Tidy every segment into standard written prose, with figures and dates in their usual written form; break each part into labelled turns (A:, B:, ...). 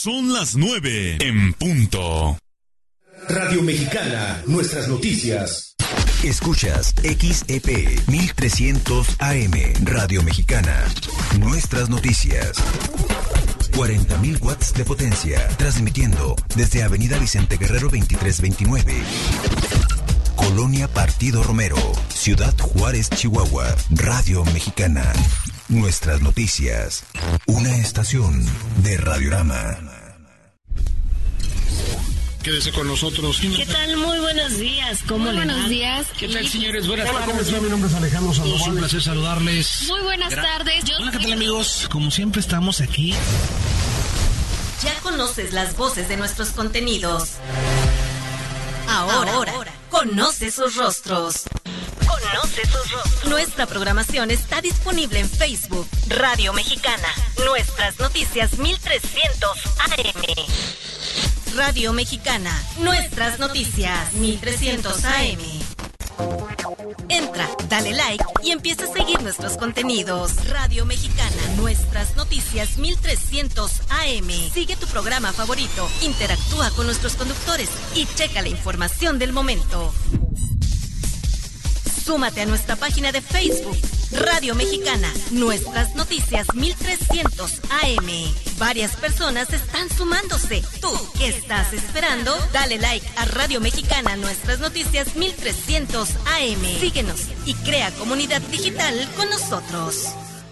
A: Son las 9 en punto.
B: Radio Mexicana, nuestras noticias.
C: Escuchas XEP 1300 AM, Radio Mexicana, nuestras noticias. 40.000 watts de potencia, transmitiendo desde Avenida Vicente Guerrero 2329. Colonia Partido Romero, Ciudad Juárez, Chihuahua. Radio Mexicana, nuestras noticias. Una estación de Radiorama.
D: Quédese con nosotros.
E: ¿Qué tal? Muy buenos días. ¿Cómo le va?
F: Buenos días.
D: ¿Qué tal, señores? Buenas
G: Hola,
D: tardes.
G: ¿cómo está? Mi nombre es Alejandro Sandoval.
D: Es un placer saludarles.
F: Muy buenas tardes.
D: Hola, ¿qué tal, amigos? Como siempre estamos aquí.
E: Ya conoces las voces de nuestros contenidos. Ahora, conoce sus rostros. Nuestra programación está disponible en Facebook, Radio Mexicana, Nuestras Noticias 1300 AM. Radio Mexicana, Nuestras Noticias 1300 AM. Entra, dale like y empieza a seguir nuestros contenidos. Radio Mexicana, Nuestras Noticias 1300 AM. Sigue tu programa favorito, interactúa con nuestros conductores y checa la información del momento. Súmate a nuestra página de Facebook, Radio Mexicana, Nuestras Noticias 1300 AM. Varias personas están sumándose. ¿Tú qué estás esperando? Dale like a Radio Mexicana, Nuestras Noticias 1300 AM. Síguenos y crea comunidad digital con nosotros.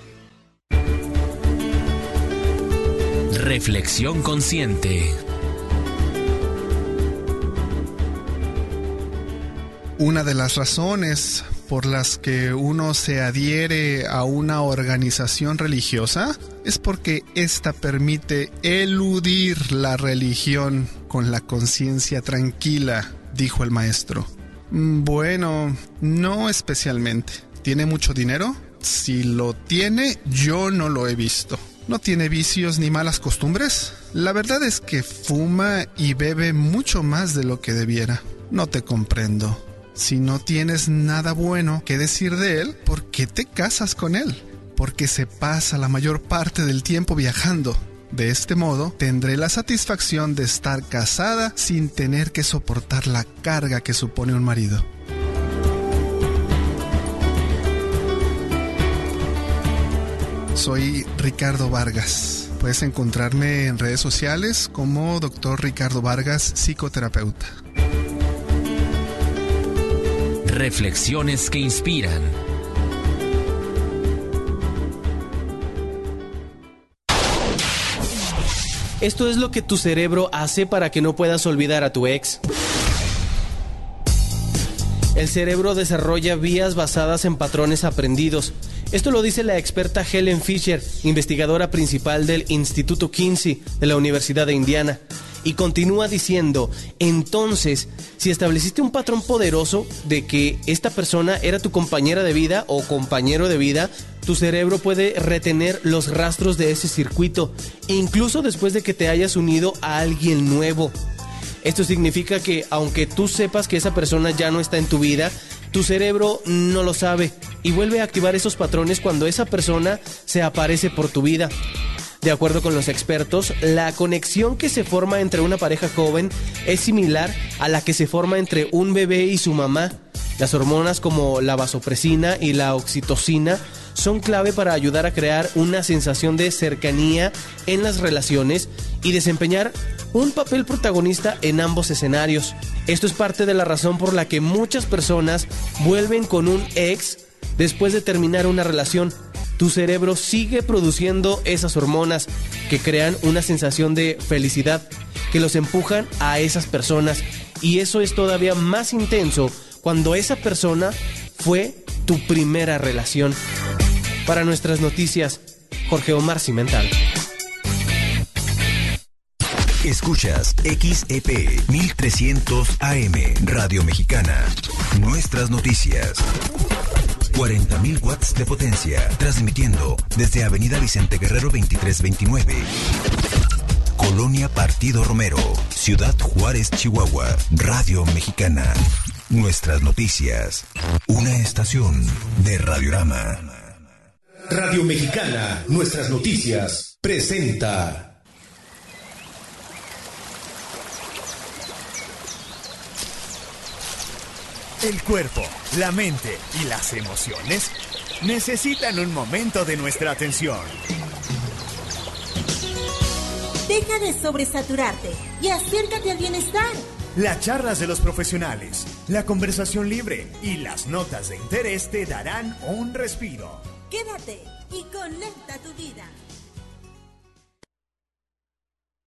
H: Reflexión consciente.
I: Una de las razones por las que uno se adhiere a una organización religiosa es porque ésta permite eludir la religión con la conciencia tranquila, dijo el maestro. Bueno, no especialmente. ¿Tiene mucho dinero? Si lo tiene, yo no lo he visto. ¿No tiene vicios ni malas costumbres? La verdad es que fuma y bebe mucho más de lo que debiera. No te comprendo. Si no tienes nada bueno que decir de él, ¿por qué te casas con él? Porque se pasa la mayor parte del tiempo viajando. De este modo, tendré la satisfacción de estar casada sin tener que soportar la carga que supone un marido. Soy Ricardo Vargas. Puedes encontrarme en redes sociales como Dr. Ricardo Vargas, psicoterapeuta.
H: Reflexiones que inspiran.
J: Esto es lo que tu cerebro hace para que no puedas olvidar a tu ex. El cerebro desarrolla vías basadas en patrones aprendidos. Esto lo dice la experta Helen Fisher, investigadora principal del Instituto Kinsey de la Universidad de Indiana. Y continúa diciendo, entonces, si estableciste un patrón poderoso de que esta persona era tu compañera de vida o compañero de vida, tu cerebro puede retener los rastros de ese circuito, incluso después de que te hayas unido a alguien nuevo. Esto significa que aunque tú sepas que esa persona ya no está en tu vida, tu cerebro no lo sabe y vuelve a activar esos patrones cuando esa persona se aparece por tu vida. De acuerdo con los expertos, la conexión que se forma entre una pareja joven es similar a la que se forma entre un bebé y su mamá. Las hormonas como la vasopresina y la oxitocina son clave para ayudar a crear una sensación de cercanía en las relaciones y desempeñar un papel protagonista en ambos escenarios. Esto es parte de la razón por la que muchas personas vuelven con un ex después de terminar una relación. Tu cerebro sigue produciendo esas hormonas que crean una sensación de felicidad, que los empujan a esas personas. Y eso es todavía más intenso cuando esa persona fue tu primera relación. Para nuestras noticias, Jorge Omar Cimental.
C: Escuchas XEP 1300 AM, Radio Mexicana, nuestras noticias. 40.000 watts de potencia, transmitiendo desde Avenida Vicente Guerrero 2329. Colonia Partido Romero, Ciudad Juárez, Chihuahua. Radio Mexicana, nuestras noticias. Una estación de Radiorama.
B: Radio Mexicana, nuestras noticias, presenta
F: El cuerpo, la mente y las emociones necesitan un momento de nuestra atención.
G: Deja de sobresaturarte y acércate al bienestar.
F: Las charlas de los profesionales, la conversación libre y las notas de interés te darán un respiro.
G: Quédate y conecta tu vida.